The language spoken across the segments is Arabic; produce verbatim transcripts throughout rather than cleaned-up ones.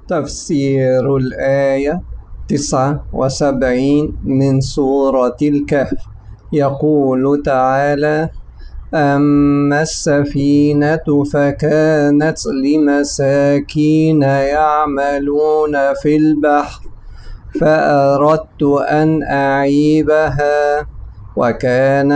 تفسير الآية تسعة وسبعين من سورة الكهف. يقول تعالى: أما السفينة فكانت لمساكين يعملون في البحر فأردت أن أعيبها وكان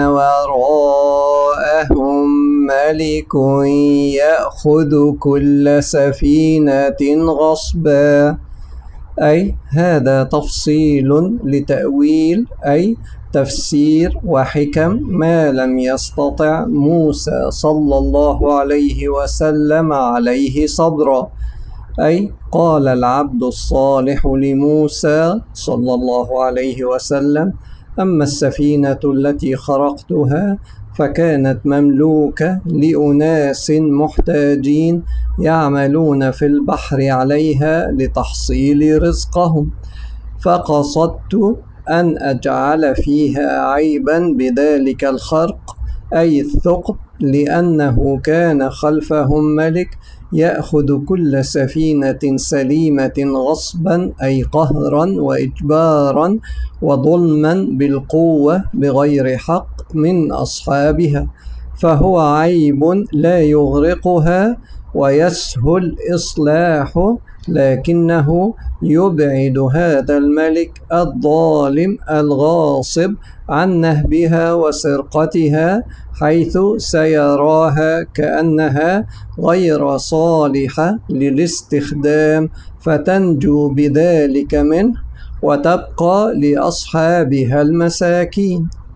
وراءهم ملك يأخذ كل سفينة غصبا. أي هذا تفصيل لتأويل، أي تفسير وحكم ما لم يستطع موسى صلى الله عليه وسلم عليه صبرا. أي قال العبد الصالح لموسى صلى الله عليه وسلم: أما السفينة التي خرقتها فكانت مملوكة لأناس محتاجين يعملون في البحر عليها لتحصيل رزقهم، فقصدت أن أجعل فيها عيبا بذلك الخرق، أي الثقب، لأنه كان خلفهم ملك يأخذ كل سفينة سليمة غصبا، أي قهرا وإجبارا وظلما بالقوة بغير حق من أصحابها، فهو عيب لا يغرقها ويسهل إصلاحه، لكنه يبعد هذا الملك الظالم الغاصب عن نهبها وسرقتها، حيث سيراها كأنها غير صالحة للاستخدام، فتنجو بذلك منه وتبقى لأصحابها المساكين.